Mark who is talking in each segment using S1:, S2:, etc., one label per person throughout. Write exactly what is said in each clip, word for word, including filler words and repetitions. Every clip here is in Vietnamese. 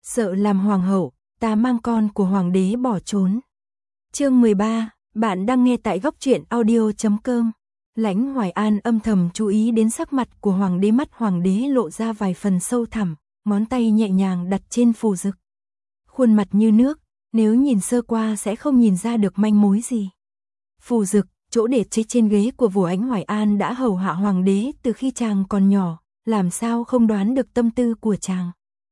S1: sợ làm hoàng hậu, ta mang con của hoàng đế bỏ trốn. Chương mười ba, bạn đang nghe tại góc truyện audio chấm com. Lãnh Hoài An âm thầm chú ý đến sắc mặt của hoàng đế, mắt hoàng đế lộ ra vài phần sâu thẳm, ngón tay nhẹ nhàng đặt trên phù dực. Khuôn mặt như nước, nếu nhìn sơ qua sẽ không nhìn ra được manh mối gì. Phù dực, chỗ để chế trên ghế của vua Lãnh Hoài An đã hầu hạ hoàng đế từ khi chàng còn nhỏ, làm sao không đoán được tâm tư của chàng.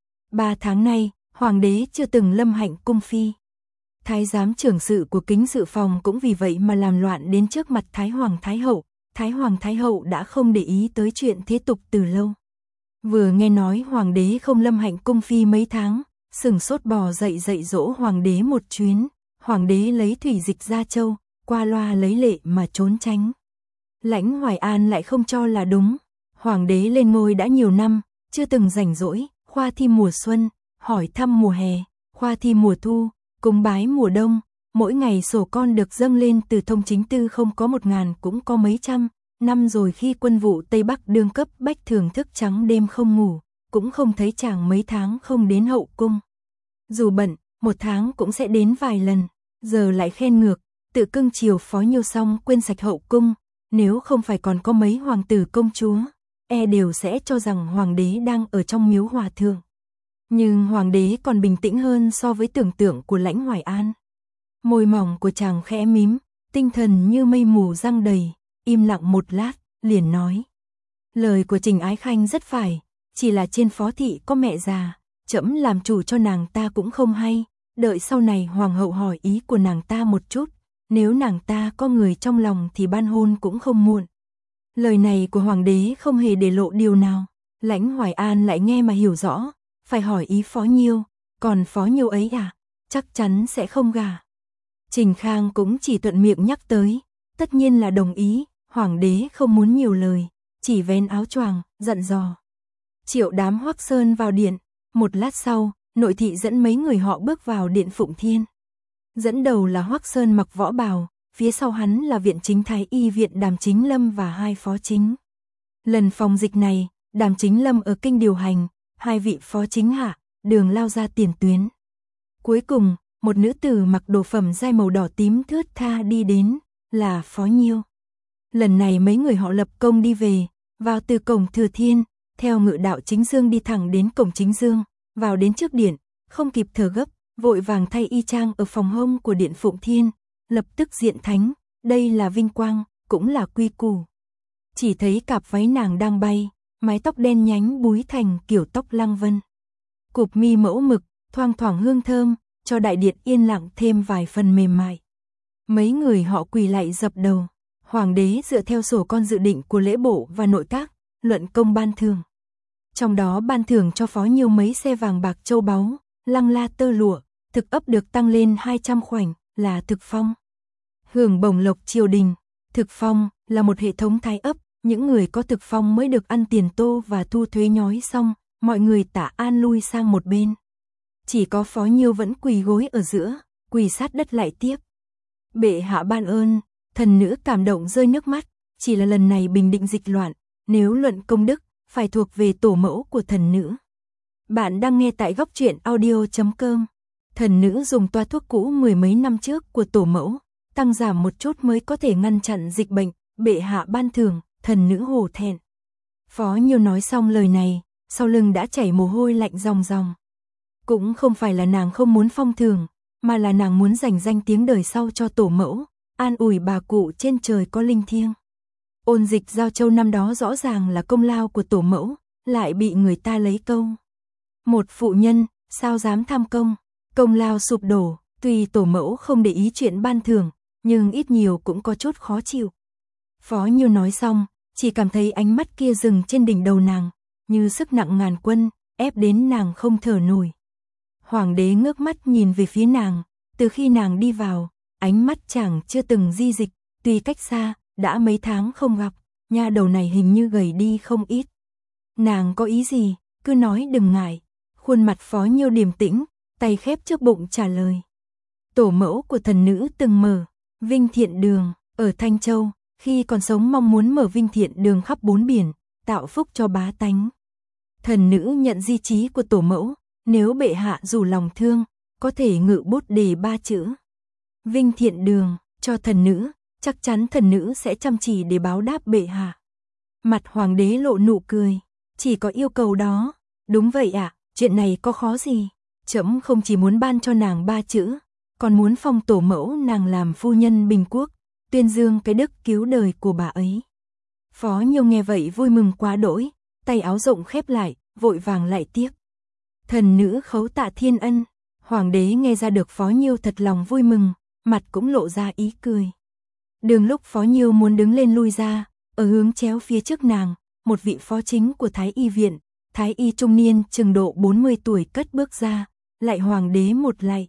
S1: Ba tháng nay, hoàng đế chưa từng lâm hạnh cung phi. Thái giám trưởng sự của kính sự phòng cũng vì vậy mà làm loạn đến trước mặt Thái Hoàng Thái Hậu. Thái Hoàng Thái Hậu đã không để ý tới chuyện thế tục từ lâu. Vừa nghe nói hoàng đế không lâm hạnh cung phi mấy tháng, sừng sốt bò dậy dạy dỗ hoàng đế một chuyến. Hoàng đế lấy thủy dịch ra châu, qua loa lấy lệ mà trốn tránh. Lãnh Hoài An lại không cho là đúng. Hoàng đế lên ngôi đã nhiều năm, chưa từng rảnh rỗi, khoa thi mùa xuân, hỏi thăm mùa hè, khoa thi mùa thu, cúng bái mùa đông. Mỗi ngày sổ con được dâng lên từ thông chính tư không có một ngàn cũng có mấy trăm. Năm rồi khi quân vụ Tây Bắc đương cấp bách thường thức trắng đêm không ngủ, cũng không thấy chàng mấy tháng không đến hậu cung. Dù bận, một tháng cũng sẽ đến vài lần, giờ lại khen ngược, tự cưng chiều Phó Nhiêu xong quên sạch hậu cung. Nếu không phải còn có mấy hoàng tử công chúa, e đều sẽ cho rằng hoàng đế đang ở trong miếu hòa thượng. Nhưng hoàng đế còn bình tĩnh hơn so với tưởng tượng của Lãnh Hoài An. Môi mỏng của chàng khẽ mím, tinh thần như mây mù giăng đầy, im lặng một lát, liền nói. Lời của Trình Ái Khanh rất phải, chỉ là trên phó thị có mẹ già, trẫm làm chủ cho nàng ta cũng không hay, đợi sau này hoàng hậu hỏi ý của nàng ta một chút, nếu nàng ta có người trong lòng thì ban hôn cũng không muộn. Lời này của hoàng đế không hề để lộ điều nào, Lãnh Hoài An lại nghe mà hiểu rõ, phải hỏi ý Phó Nhiêu, còn Phó Nhiêu ấy à, chắc chắn sẽ không gả. Trình Khang cũng chỉ thuận miệng nhắc tới, tất nhiên là đồng ý, hoàng đế không muốn nhiều lời, chỉ vén áo choàng, dặn dò. Triệu đám Hoắc Sơn vào điện, một lát sau, nội thị dẫn mấy người họ bước vào điện Phụng Thiên. Dẫn đầu là Hoắc Sơn mặc võ bào, phía sau hắn là viện chính thái y viện Đàm Chính Lâm và hai phó chính. Lần phòng dịch này, Đàm Chính Lâm ở kinh điều hành, hai vị phó chính hạ, đường lao ra tiền tuyến. Cuối cùng, một nữ tử mặc đồ phẩm dai màu đỏ tím thướt tha đi đến, là Phó Nhiêu. Lần này mấy người họ lập công đi về, vào từ cổng Thừa Thiên, theo ngự đạo Chính Dương đi thẳng đến cổng Chính Dương, vào đến trước điện, không kịp thở gấp, vội vàng thay y trang ở phòng hông của điện Phụng Thiên, lập tức diện thánh, đây là vinh quang, cũng là quy củ. Chỉ thấy cặp váy nàng đang bay, mái tóc đen nhánh búi thành kiểu tóc lăng vân. Cụp mi mẫu mực, thoang thoảng hương thơm, cho đại điện yên lặng thêm vài phần mềm mại. Mấy người họ quỳ lại dập đầu, hoàng đế dựa theo sổ con dự định của lễ bộ và nội các, luận công ban thưởng. Trong đó ban thưởng cho Phó Nhiêu mấy xe vàng bạc châu báu, lăng la tơ lụa, thực ấp được tăng lên hai trăm khoảnh, là thực phong. Hưởng bổng lộc triều đình, thực phong là một hệ thống thái ấp, những người có thực phong mới được ăn tiền tô và thu thuế nhói xong, mọi người tả an lui sang một bên. Chỉ có Phó Nhiêu vẫn quỳ gối ở giữa, quỳ sát đất lại tiếp. Bệ hạ ban ơn, thần nữ cảm động rơi nước mắt, chỉ là lần này bình định dịch loạn, nếu luận công đức, phải thuộc về tổ mẫu của thần nữ. Bạn đang nghe tại góc truyện audio chấm com. Thần nữ dùng toa thuốc cũ mười mấy năm trước của tổ mẫu, tăng giảm một chút mới có thể ngăn chặn dịch bệnh, bệ hạ ban thưởng, thần nữ hổ thẹn. Phó Nhiêu nói xong lời này, sau lưng đã chảy mồ hôi lạnh ròng ròng. Cũng không phải là nàng không muốn phong thưởng, mà là nàng muốn dành danh tiếng đời sau cho tổ mẫu, an ủi bà cụ trên trời có linh thiêng. Ôn dịch Giao Châu năm đó rõ ràng là công lao của tổ mẫu, lại bị người ta lấy câu. Một phụ nhân, sao dám tham công, công lao sụp đổ, tuy tổ mẫu không để ý chuyện ban thưởng, nhưng ít nhiều cũng có chút khó chịu. Phó Nhiêu nói xong, chỉ cảm thấy ánh mắt kia dừng trên đỉnh đầu nàng, như sức nặng ngàn quân, ép đến nàng không thở nổi. Hoàng đế ngước mắt nhìn về phía nàng, từ khi nàng đi vào, ánh mắt chàng chưa từng di dịch, tuy cách xa, đã mấy tháng không gặp, nha đầu này hình như gầy đi không ít. Nàng có ý gì, cứ nói đừng ngại. Khuôn mặt Phó Nhiêu điềm tĩnh, tay khép trước bụng trả lời. Tổ mẫu của thần nữ từng mở Vinh Thiện Đường ở Thanh Châu, khi còn sống mong muốn mở Vinh Thiện Đường khắp bốn biển, tạo phúc cho bá tánh. Thần nữ nhận di chí của tổ mẫu, nếu bệ hạ dù lòng thương, có thể ngự bút đề ba chữ Vinh Thiện Đường cho thần nữ, chắc chắn thần nữ sẽ chăm chỉ để báo đáp bệ hạ. Mặt hoàng đế lộ nụ cười, chỉ có yêu cầu đó. Đúng vậy ạ, à, chuyện này có khó gì? Trẫm không chỉ muốn ban cho nàng ba chữ, còn muốn phong tổ mẫu nàng làm phu nhân bình quốc, tuyên dương cái đức cứu đời của bà ấy. Phó Nhiêu nghe vậy vui mừng quá đỗi, tay áo rộng khép lại, vội vàng lại tiếc. Thần nữ khấu tạ thiên ân. Hoàng đế nghe ra được Phó Nhiêu thật lòng vui mừng, mặt cũng lộ ra ý cười. Đường lúc Phó Nhiêu muốn đứng lên lui ra, ở hướng chéo phía trước nàng, một vị phó chính của Thái Y viện, Thái Y trung niên chừng độ bốn mươi tuổi cất bước ra, lại hoàng đế một lạy.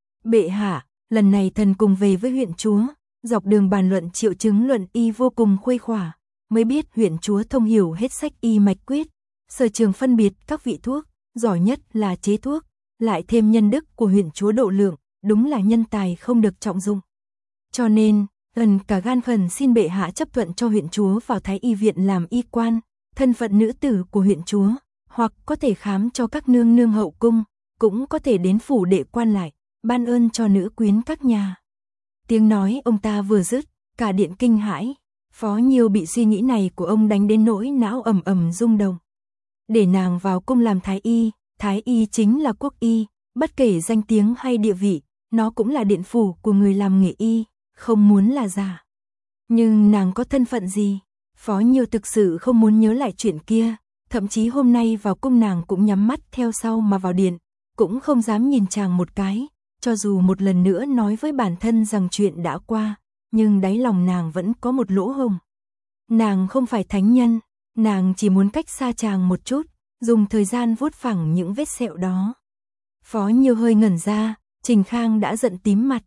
S1: Bệ hạ, lần này thần cùng về với huyện chúa, dọc đường bàn luận triệu chứng luận y vô cùng khuây khỏa, mới biết huyện chúa thông hiểu hết sách y mạch quyết, sở trường phân biệt các vị thuốc, giỏi nhất là chế thuốc, lại thêm nhân đức của huyện chúa độ lượng, đúng là nhân tài không được trọng dụng. Cho nên, gần cả gan khẩn xin bệ hạ chấp thuận cho huyện chúa vào Thái Y viện làm y quan, thân phận nữ tử của huyện chúa, hoặc có thể khám cho các nương nương hậu cung, cũng có thể đến phủ đệ quan lại, ban ơn cho nữ quyến các nhà. Tiếng nói ông ta vừa dứt, cả điện kinh hãi, Phó Nhiêu bị suy nghĩ này của ông đánh đến nỗi não ầm ầm rung động. Để nàng vào cung làm thái y, thái y chính là quốc y, bất kể danh tiếng hay địa vị, nó cũng là điện phủ của người làm nghề y, không muốn là giả. Nhưng nàng có thân phận gì? Phó Nhiêu thực sự không muốn nhớ lại chuyện kia, thậm chí hôm nay vào cung nàng cũng nhắm mắt theo sau mà vào điện, cũng không dám nhìn chàng một cái, cho dù một lần nữa nói với bản thân rằng chuyện đã qua, nhưng đáy lòng nàng vẫn có một lỗ hổng. Nàng không phải thánh nhân, nàng chỉ muốn cách xa chàng một chút, dùng thời gian vuốt phẳng những vết sẹo đó. Phó Nhiêu hơi ngẩn ra, Trình Khang đã giận tím mặt.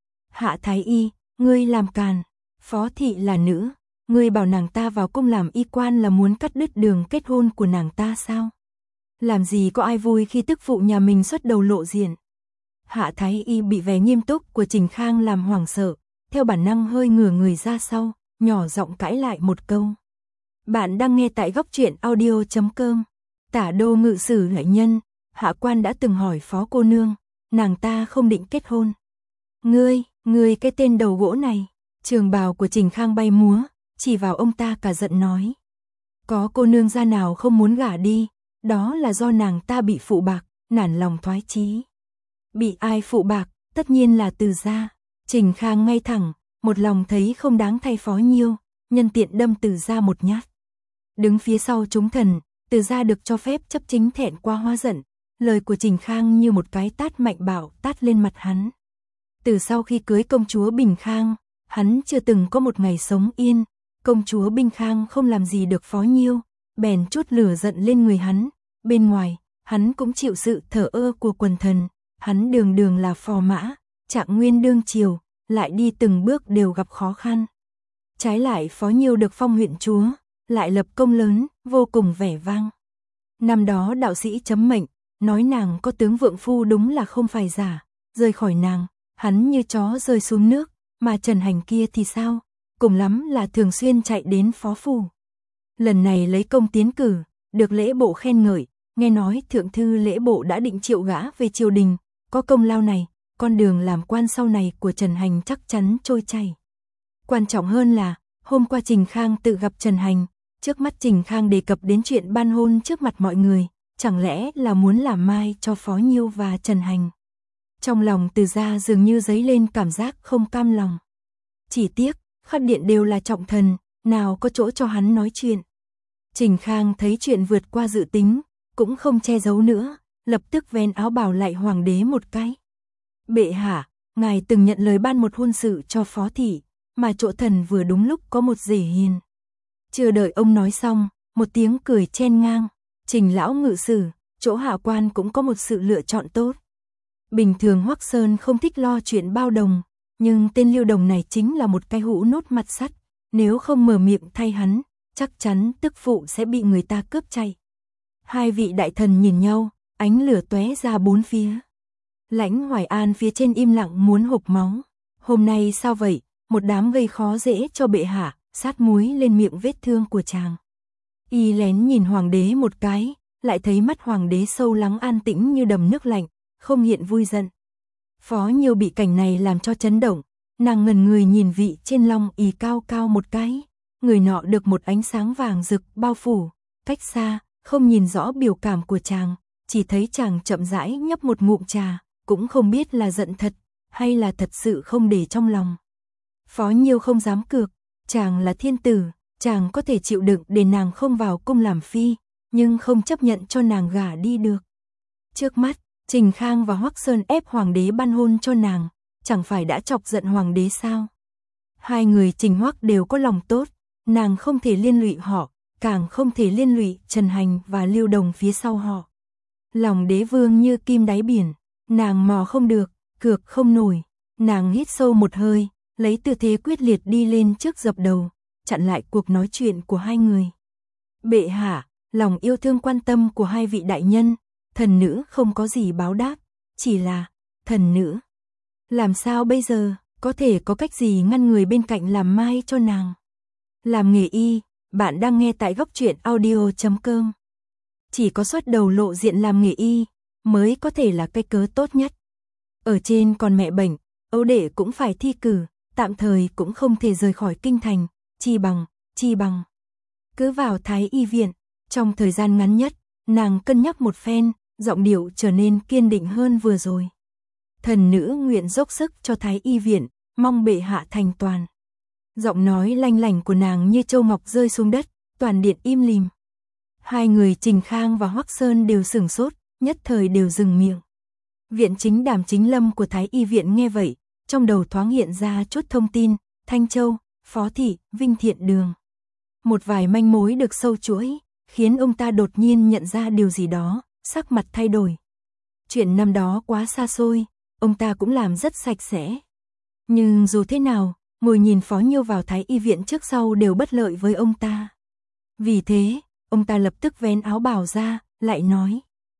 S1: Hạ thái y, ngươi làm càn, Phó thị là nữ, ngươi bảo nàng ta vào cung làm y quan là muốn cắt đứt đường kết hôn của nàng ta sao? Làm gì có ai vui khi tức phụ nhà mình xuất đầu lộ diện. Hạ thái y bị vẻ nghiêm túc của Trình Khang làm hoảng sợ, theo bản năng hơi ngửa người ra sau, nhỏ giọng cãi lại một câu. Bạn đang nghe tại góc truyện audio chấm com. Tả đô ngự sử đại nhân, hạ quan đã từng hỏi Phó cô nương, nàng ta không định kết hôn. Ngươi, ngươi cái tên đầu gỗ này. Trường bào của Trình Khang bay múa, chỉ vào ông ta cả giận nói. Có cô nương gia nào không muốn gả đi, đó là do nàng ta bị phụ bạc, nản lòng thoái chí. Bị ai phụ bạc, tất nhiên là Từ gia. Trình Khang ngay thẳng, một lòng thấy không đáng thay Phó Nhiêu, nhân tiện đâm Từ gia một nhát. Đứng phía sau chúng thần, Từ gia được cho phép chấp chính thẹn qua hóa giận, lời của Trình Khang như một cái tát mạnh bạo tát lên mặt hắn. Từ sau khi cưới công chúa Bình Khang, hắn chưa từng có một ngày sống yên, công chúa Bình Khang không làm gì được Phó Nhiêu, bèn chút lửa giận lên người hắn, bên ngoài, hắn cũng chịu sự thờ ơ của quần thần, hắn đường đường là phò mã, trạng nguyên đương triều, lại đi từng bước đều gặp khó khăn. Trái lại Phó Nhiêu được phong huyện chúa, lại lập công lớn, vô cùng vẻ vang. Năm đó đạo sĩ chấm mệnh, nói nàng có tướng vượng phu đúng là không phải giả, rời khỏi nàng, hắn như chó rơi xuống nước, mà Trần Hành kia thì sao, cùng lắm là thường xuyên chạy đến phó phủ. Lần này lấy công tiến cử, được lễ bộ khen ngợi, nghe nói thượng thư lễ bộ đã định triệu gã về triều đình, có công lao này, con đường làm quan sau này của Trần Hành chắc chắn trôi chảy. Quan trọng hơn là, hôm qua Trình Khang tự gặp Trần Hành, trước mắt Trình Khang đề cập đến chuyện ban hôn trước mặt mọi người, chẳng lẽ là muốn làm mai cho Phó Nhiêu và Trần Hành. Trong lòng Từ gia dường như dấy lên cảm giác không cam lòng. Chỉ tiếc, khắp điện đều là trọng thần, nào có chỗ cho hắn nói chuyện. Trình Khang thấy chuyện vượt qua dự tính, cũng không che giấu nữa, lập tức vén áo bào lại hoàng đế một cái. Bệ hạ, ngài từng nhận lời ban một hôn sự cho Phó thị, mà chỗ thần vừa đúng lúc có một rể hiền. Chưa đợi ông nói xong, một tiếng cười chen ngang, Trình lão ngự sử, chỗ hạ quan cũng có một sự lựa chọn tốt. Bình thường Hoắc Sơn không thích lo chuyện bao đồng, nhưng tên Liêu Đồng này chính là một cái hũ nốt mặt sắt, nếu không mở miệng thay hắn, chắc chắn tức phụ sẽ bị người ta cướp chạy. Hai vị đại thần nhìn nhau, ánh lửa tóe ra bốn phía. Lãnh Hoài An phía trên im lặng muốn hộc máu. Hôm nay sao vậy, một đám gây khó dễ cho bệ hạ, sát muối lên miệng vết thương của chàng. Y lén nhìn hoàng đế một cái, lại thấy mắt hoàng đế sâu lắng an tĩnh như đầm nước lạnh, không hiện vui giận. Phó Nhiêu bị cảnh này làm cho chấn động, nàng ngẩn người nhìn vị trên long ỷ cao cao một cái, người nọ được một ánh sáng vàng rực bao phủ, cách xa, không nhìn rõ biểu cảm của chàng, chỉ thấy chàng chậm rãi nhấp một ngụm trà, cũng không biết là giận thật, hay là thật sự không để trong lòng. Phó Nhiêu không dám cược, chàng là thiên tử, chàng có thể chịu đựng để nàng không vào cung làm phi, nhưng không chấp nhận cho nàng gả đi được. Trước mắt, Trình Khang và Hoắc Sơn ép hoàng đế ban hôn cho nàng, chẳng phải đã chọc giận hoàng đế sao? Hai người Trình Hoắc đều có lòng tốt, nàng không thể liên lụy họ, càng không thể liên lụy Trần Hành và Lưu Đồng phía sau họ. Lòng đế vương như kim đáy biển, nàng mò không được, cược không nổi, nàng hít sâu một hơi, lấy tư thế quyết liệt đi lên trước dập đầu, chặn lại cuộc nói chuyện của hai người. Bệ hạ, lòng yêu thương quan tâm của hai vị đại nhân, thần nữ không có gì báo đáp, chỉ là, thần nữ. Làm sao bây giờ, có thể có cách gì ngăn người bên cạnh làm mai cho nàng? Làm nghề y, bạn đang nghe tại góc truyện audio chấm com. Chỉ có xuất đầu lộ diện làm nghề y, mới có thể là cái cớ tốt nhất. Ở trên còn mẹ bệnh, Âu Đệ cũng phải thi cử, tạm thời cũng không thể rời khỏi kinh thành, chi bằng, chi bằng. Cứ vào Thái Y viện, trong thời gian ngắn nhất, nàng cân nhắc một phen, giọng điệu trở nên kiên định hơn vừa rồi. Thần nữ nguyện dốc sức cho Thái Y viện, mong bệ hạ thành toàn. Giọng nói lanh lảnh của nàng như châu ngọc rơi xuống đất, toàn điện im lìm. Hai người Trình Khang và Hoắc Sơn đều sửng sốt, nhất thời đều dừng miệng. Viện chính Đàm Chính Lâm của Thái Y viện nghe vậy, trong đầu thoáng hiện ra chút thông tin, Thanh Châu, Phó Thị, Vinh Thiện Đường. Một vài manh mối được sâu chuỗi, khiến ông ta đột nhiên nhận ra điều gì đó, sắc mặt thay đổi. Chuyện năm đó quá xa xôi, ông ta cũng làm rất sạch sẽ. Nhưng dù thế nào, ngồi nhìn Phó Nhiêu vào Thái Y viện trước sau đều bất lợi với ông ta. Vì thế, ông ta lập tức vén áo bào ra, lại nói.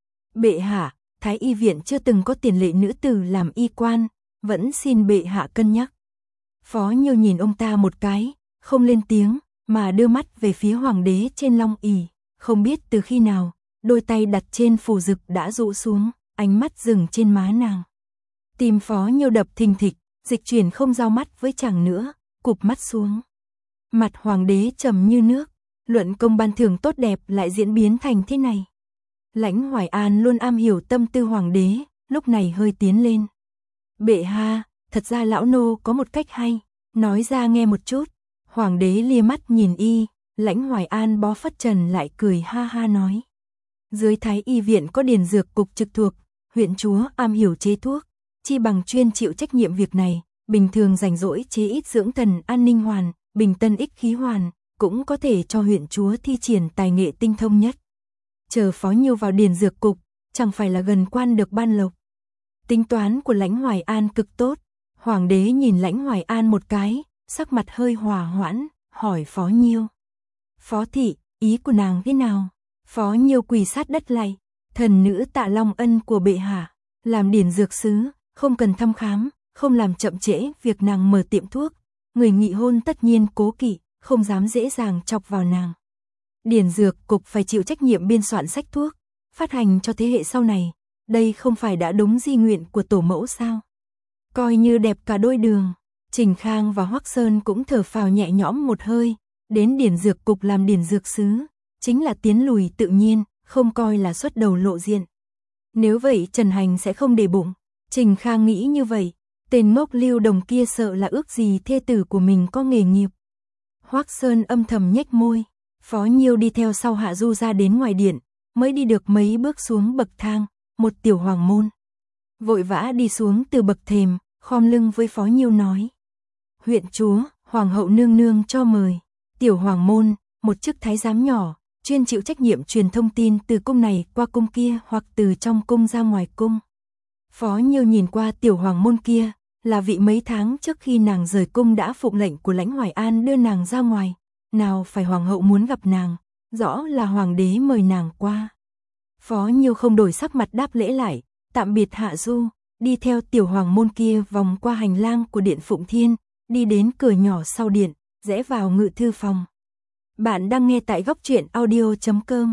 S1: Bệ hạ, Thái Y viện chưa từng có tiền lệ nữ tử làm y quan, vẫn xin bệ hạ cân nhắc. Phó Nhiêu nhìn ông ta một cái, không lên tiếng, mà đưa mắt về phía hoàng đế trên long ỷ, không biết từ khi nào, đôi tay đặt trên phù dực đã rũ xuống, ánh mắt dừng trên má nàng. Tim Phó Nhiêu đập thình thịch, dịch chuyển không giao mắt với chàng nữa, cụp mắt xuống. Mặt hoàng đế trầm như nước, luận công ban thưởng tốt đẹp lại diễn biến thành thế này. Lãnh Hoài An luôn am hiểu tâm tư hoàng đế, lúc này hơi tiến lên. Bệ hạ, thật ra lão nô có một cách hay, nói ra nghe một chút. Hoàng đế lia mắt nhìn y, Lãnh Hoài An bó phất trần lại cười ha ha nói. Dưới Thái Y viện có điền dược cục trực thuộc, huyện chúa am hiểu chế thuốc, chi bằng chuyên chịu trách nhiệm việc này, bình thường rảnh rỗi chế ít dưỡng thần an ninh hoàn, bình tân ích khí hoàn, cũng có thể cho huyện chúa thi triển tài nghệ tinh thông nhất. Chờ Phó Nhiêu vào điền dược cục, chẳng phải là gần quan được ban lộc. Tính toán của Lãnh Hoài An cực tốt, hoàng đế nhìn Lãnh Hoài An một cái, sắc mặt hơi hòa hoãn, hỏi Phó Nhiêu. Phó thị, ý của nàng thế nào? Phó Nhiêu quỳ sát đất lạy, thần nữ tạ long ân của bệ hạ, làm điển dược sứ, không cần thăm khám, không làm chậm trễ việc nàng mở tiệm thuốc, người nghị hôn tất nhiên cố kỵ, không dám dễ dàng chọc vào nàng. Điển dược cục phải chịu trách nhiệm biên soạn sách thuốc, phát hành cho thế hệ sau này, đây không phải đã đúng di nguyện của tổ mẫu sao? Coi như đẹp cả đôi đường. Trình Khang và Hoắc Sơn cũng thở phào nhẹ nhõm một hơi, đến điển dược cục làm điển dược sứ, chính là tiến lùi tự nhiên, không coi là xuất đầu lộ diện. Nếu vậy Trần Hành sẽ không để bụng, Trình Khang nghĩ như vậy, tên ngốc Lưu Đồng kia sợ là ước gì thê tử của mình có nghề nghiệp. Hoắc Sơn âm thầm nhếch môi, Phó Nhiêu đi theo sau Hạ Du ra đến ngoài điện, mới đi được mấy bước xuống bậc thang, một tiểu hoàng môn. Vội vã đi xuống từ bậc thềm, khom lưng với Phó Nhiêu nói. Huyện chúa, hoàng hậu nương nương cho mời. Tiểu hoàng môn, một chức thái giám nhỏ, chuyên chịu trách nhiệm truyền thông tin từ cung này qua cung kia hoặc từ trong cung ra ngoài cung. Phó Nhiêu nhìn qua tiểu hoàng môn kia, là vị mấy tháng trước khi nàng rời cung đã phụng lệnh của Lãnh Hoài An đưa nàng ra ngoài. Nào phải hoàng hậu muốn gặp nàng, rõ là hoàng đế mời nàng qua. Phó Nhiêu không đổi sắc mặt đáp lễ lại, tạm biệt Hạ Du, đi theo tiểu hoàng môn kia vòng qua hành lang của điện Phụng Thiên, đi đến cửa nhỏ sau điện, rẽ vào ngự thư phòng. Bạn đang nghe tại góc truyện audio chấm com.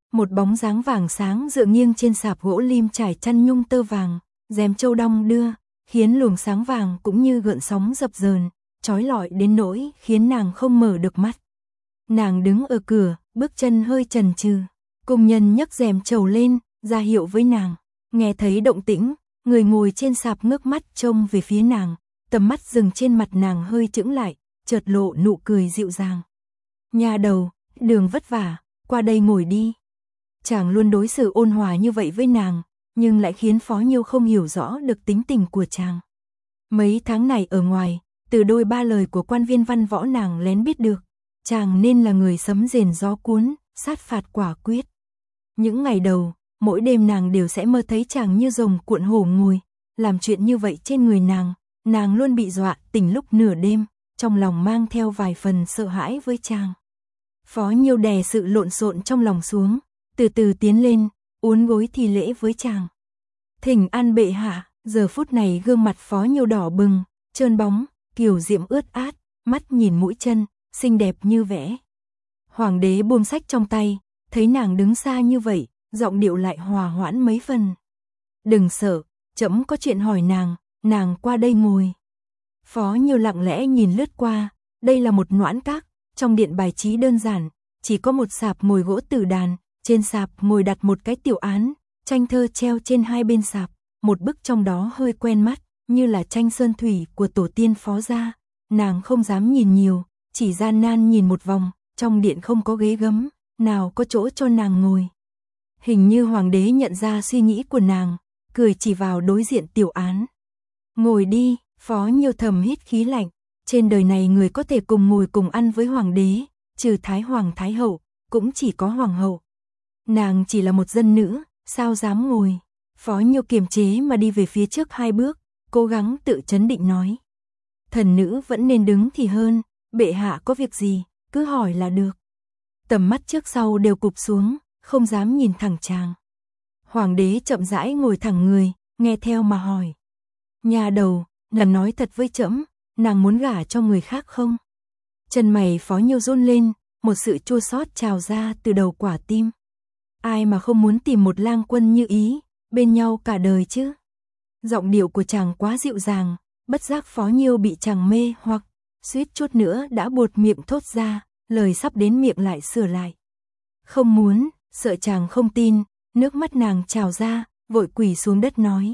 S1: một bóng dáng vàng sáng dựa nghiêng trên sạp gỗ lim trải chăn nhung tơ vàng, rèm châu đong đưa, khiến luồng sáng vàng cũng như gợn sóng dập dờn, chói lọi đến nỗi khiến nàng không mở được mắt. Nàng đứng ở cửa, bước chân hơi chần chừ. Công nhân nhấc rèm trầu lên, ra hiệu với nàng. Nghe thấy động tĩnh, người ngồi trên sạp ngước mắt trông về phía nàng, tầm mắt dừng trên mặt nàng hơi chững lại, chợt lộ nụ cười dịu dàng. Nhà đầu, đường vất vả, qua đây ngồi đi. Chàng luôn đối xử ôn hòa như vậy với nàng, nhưng lại khiến Phó Nhiêu không hiểu rõ được tính tình của chàng. Mấy tháng này ở ngoài, từ đôi ba lời của quan viên văn võ nàng lén biết được, chàng nên là người sấm rền gió cuốn, sát phạt quả quyết. Những ngày đầu, mỗi đêm nàng đều sẽ mơ thấy chàng như rồng cuộn hổ ngồi, làm chuyện như vậy trên người nàng, nàng luôn bị dọa tỉnh lúc nửa đêm, trong lòng mang theo vài phần sợ hãi với chàng. Phó Nhiêu đè sự lộn xộn trong lòng xuống, từ từ tiến lên, uốn gối thi lễ với chàng. Thỉnh an bệ hạ. Giờ phút này gương mặt Phó Nhiêu đỏ bừng, trơn bóng, kiều diễm ướt át, mắt nhìn mũi chân, xinh đẹp như vẽ. Hoàng đế buông sách trong tay, thấy nàng đứng xa như vậy, giọng điệu lại hòa hoãn mấy phần. Đừng sợ, trẫm có chuyện hỏi nàng, nàng qua đây ngồi. Phó Nhiêu lặng lẽ nhìn lướt qua, đây là một noãn các, trong điện bài trí đơn giản, chỉ có một sạp ngồi gỗ tử đàn, trên sạp ngồi đặt một cái tiểu án, tranh thơ treo trên hai bên sạp. Một bức trong đó hơi quen mắt, như là tranh sơn thủy của tổ tiên Phó gia. Nàng không dám nhìn nhiều, chỉ gian nan nhìn một vòng, trong điện không có ghế gấm, nào có chỗ cho nàng ngồi. Hình như hoàng đế nhận ra suy nghĩ của nàng, cười chỉ vào đối diện tiểu án. Ngồi đi, Phó Nhiêu thầm hít khí lạnh, trên đời này người có thể cùng ngồi cùng ăn với hoàng đế, trừ Thái Hoàng Thái Hậu, cũng chỉ có Hoàng hậu. Nàng chỉ là một dân nữ, sao dám ngồi. Phó Nhiêu kiềm chế mà đi về phía trước hai bước, cố gắng tự trấn định nói. Thần nữ vẫn nên đứng thì hơn, bệ hạ có việc gì, cứ hỏi là được. Tầm mắt trước sau đều cụp xuống, không dám nhìn thẳng chàng. Hoàng đế chậm rãi ngồi thẳng người, nghe theo mà hỏi. Nhà đầu, nàng nói thật với trẫm, nàng muốn gả cho người khác không? Chân mày Phó Nhiêu run lên, một sự chua xót trào ra từ đầu quả tim. Ai mà không muốn tìm một lang quân như ý, bên nhau cả đời chứ. Giọng điệu của chàng quá dịu dàng, bất giác Phó Nhiêu bị chàng mê hoặc, suýt chút nữa đã buột miệng thốt ra, lời sắp đến miệng lại sửa lại. Không muốn, sợ chàng không tin, nước mắt nàng trào ra, vội quỳ xuống đất nói.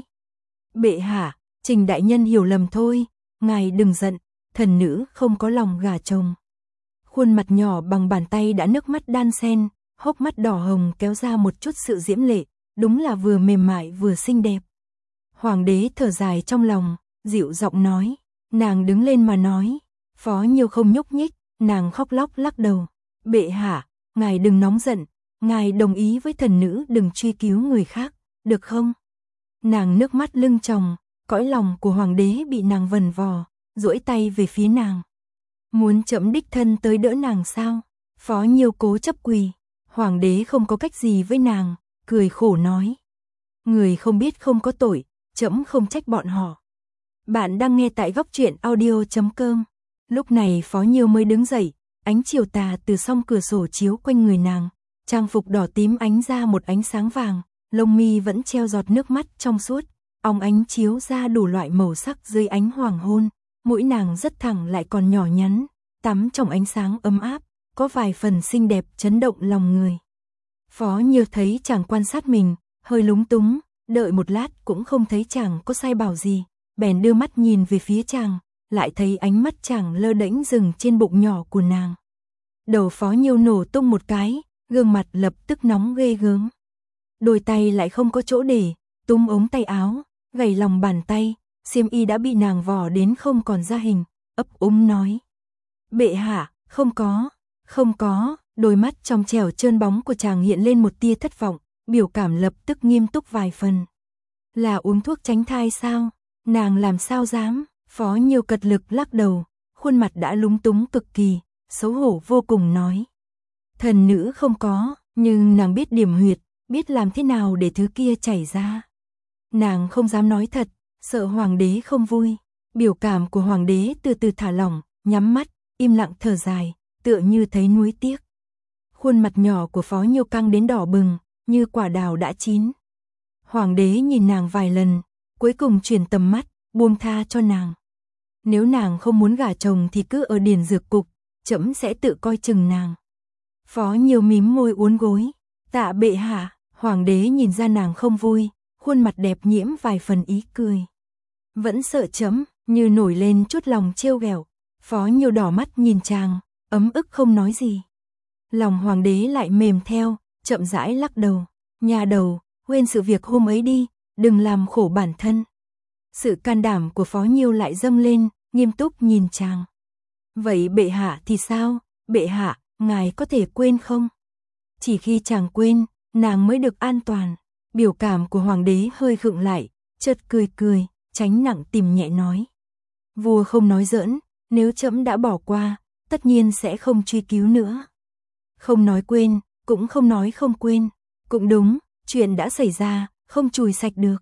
S1: Bệ hạ, Trình đại nhân hiểu lầm thôi, ngài đừng giận, thần nữ không có lòng gả chồng. Khuôn mặt nhỏ bằng bàn tay đã nước mắt đan xen, hốc mắt đỏ hồng kéo ra một chút sự diễm lệ, đúng là vừa mềm mại vừa xinh đẹp. Hoàng đế thở dài trong lòng, dịu giọng nói, nàng đứng lên mà nói. Phó Nhiêu không nhúc nhích, nàng khóc lóc lắc đầu. Bệ hạ, ngài đừng nóng giận, ngài đồng ý với thần nữ đừng truy cứu người khác, được không? Nàng nước mắt lưng tròng, cõi lòng của hoàng đế bị nàng vần vò, duỗi tay về phía nàng. Muốn trẫm đích thân tới đỡ nàng sao? Phó Nhiêu cố chấp quỳ, hoàng đế không có cách gì với nàng, cười khổ nói. Người không biết không có tội, trẫm không trách bọn họ. Bạn đang nghe tại góc truyện audio chấm com. Lúc này Phó Nhiêu mới đứng dậy, ánh chiều tà từ song cửa sổ chiếu quanh người nàng, trang phục đỏ tím ánh ra một ánh sáng vàng, lông mi vẫn treo giọt nước mắt trong suốt, óng ánh chiếu ra đủ loại màu sắc dưới ánh hoàng hôn, mũi nàng rất thẳng lại còn nhỏ nhắn, tắm trong ánh sáng ấm áp, có vài phần xinh đẹp chấn động lòng người. Phó Nhiêu thấy chàng quan sát mình, hơi lúng túng, đợi một lát cũng không thấy chàng có sai bảo gì, bèn đưa mắt nhìn về phía chàng, lại thấy ánh mắt chàng lơ đễnh dừng trên bụng nhỏ của nàng. Đầu Phó Nhiêu nổ tung một cái, gương mặt lập tức nóng ghê gớm. Đôi tay lại không có chỗ để, túm ống tay áo, gầy lòng bàn tay, xiêm y đã bị nàng vò đến không còn ra hình, ấp úng nói. Bệ hạ, không có, không có, đôi mắt trong trẻo trơn bóng của chàng hiện lên một tia thất vọng, biểu cảm lập tức nghiêm túc vài phần. Là uống thuốc tránh thai sao? Nàng làm sao dám? Phó Nhiêu cật lực lắc đầu, khuôn mặt đã lúng túng cực kỳ, xấu hổ vô cùng nói. Thần nữ không có, nhưng nàng biết điểm huyệt, biết làm thế nào để thứ kia chảy ra. Nàng không dám nói thật, sợ hoàng đế không vui. Biểu cảm của hoàng đế từ từ thả lỏng, nhắm mắt, im lặng thở dài, tựa như thấy nuối tiếc. Khuôn mặt nhỏ của Phó Nhiêu căng đến đỏ bừng, như quả đào đã chín. Hoàng đế nhìn nàng vài lần, cuối cùng chuyển tầm mắt, buông tha cho nàng. Nếu nàng không muốn gả chồng thì cứ ở điền dược cục, trẫm sẽ tự coi chừng nàng. Phó Nhiêu mím môi uốn gối, tạ bệ hạ. Hoàng đế nhìn ra nàng không vui, khuôn mặt đẹp nhiễm vài phần ý cười. Vẫn sợ trẫm, như nổi lên chút lòng trêu ghẹo. Phó Nhiêu đỏ mắt nhìn chàng, ấm ức không nói gì. Lòng hoàng đế lại mềm theo, chậm rãi lắc đầu. Nhà đầu, quên sự việc hôm ấy đi, đừng làm khổ bản thân. Sự can đảm của Phó Nhiêu lại dâng lên, nghiêm túc nhìn chàng. Vậy bệ hạ thì sao? Bệ hạ, ngài có thể quên không? Chỉ khi chàng quên, nàng mới được an toàn. Biểu cảm của hoàng đế hơi khựng lại, chợt cười cười, tránh nặng tìm nhẹ nói. Vua không nói giỡn, nếu trẫm đã bỏ qua, tất nhiên sẽ không truy cứu nữa. Không nói quên, cũng không nói không quên. Cũng đúng, chuyện đã xảy ra, không chùi sạch được.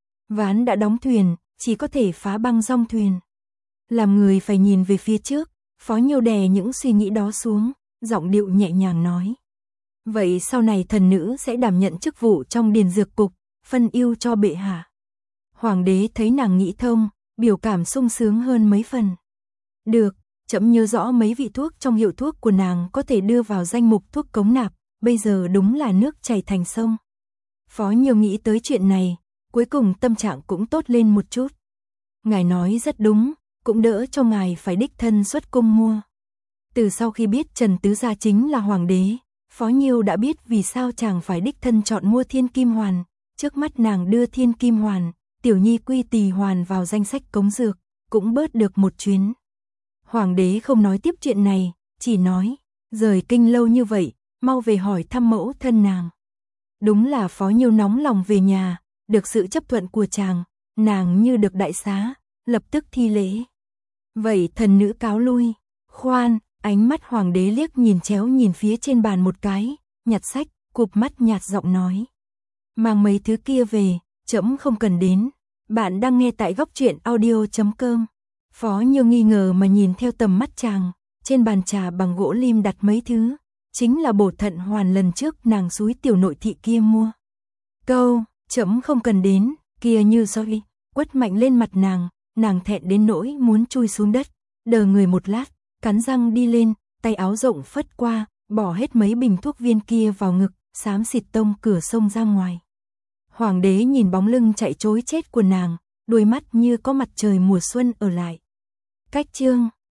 S1: Ván đã đóng thuyền, chỉ có thể phá băng rong thuyền. Làm người phải nhìn về phía trước, Phó Nhiêu đè những suy nghĩ đó xuống, giọng điệu nhẹ nhàng nói. Vậy sau này thần nữ sẽ đảm nhận chức vụ trong điền dược cục, phân ưu cho bệ hạ. Hoàng đế thấy nàng nghĩ thông, biểu cảm sung sướng hơn mấy phần. Được, trẫm nhớ rõ mấy vị thuốc trong hiệu thuốc của nàng có thể đưa vào danh mục thuốc cống nạp, bây giờ đúng là nước chảy thành sông. Phó Nhiêu nghĩ tới chuyện này, cuối cùng tâm trạng cũng tốt lên một chút. Ngài nói rất đúng, cũng đỡ cho ngài phải đích thân xuất cung mua. Từ sau khi biết Trần Tứ Gia chính là hoàng đế, Phó Nhiêu đã biết vì sao chàng phải đích thân chọn mua thiên kim hoàn. Trước mắt nàng đưa thiên kim hoàn, tiểu nhi quy tỳ hoàn vào danh sách cống dược, cũng bớt được một chuyến. Hoàng đế không nói tiếp chuyện này, chỉ nói, rời kinh lâu như vậy, mau về hỏi thăm mẫu thân nàng. Đúng là Phó Nhiêu nóng lòng về nhà, được sự chấp thuận của chàng, nàng như được đại xá, lập tức thi lễ. Vậy thần nữ cáo lui. Khoan, ánh mắt hoàng đế liếc nhìn chéo nhìn phía trên bàn một cái, nhặt sách, cụp mắt nhạt giọng nói. Mang mấy thứ kia về, trẫm không cần đến. Bạn đang nghe tại góc truyện audio chấm com. Phó Nhiêu nghi ngờ mà nhìn theo tầm mắt chàng, trên bàn trà bằng gỗ lim đặt mấy thứ, chính là bổ thận hoàn lần trước nàng xúi tiểu nội thị kia mua. Câu, trẫm không cần đến, kia như roi, quất mạnh lên mặt nàng, nàng thẹn đến nỗi muốn chui xuống đất, đờ người một lát, cắn răng đi lên, tay áo rộng phất qua, bỏ hết mấy bình thuốc viên kia vào ngực, xám xịt tông cửa sông ra ngoài. Hoàng đế nhìn bóng lưng chạy trối chết của nàng, đôi mắt như có mặt trời mùa xuân ở lại. Cách chương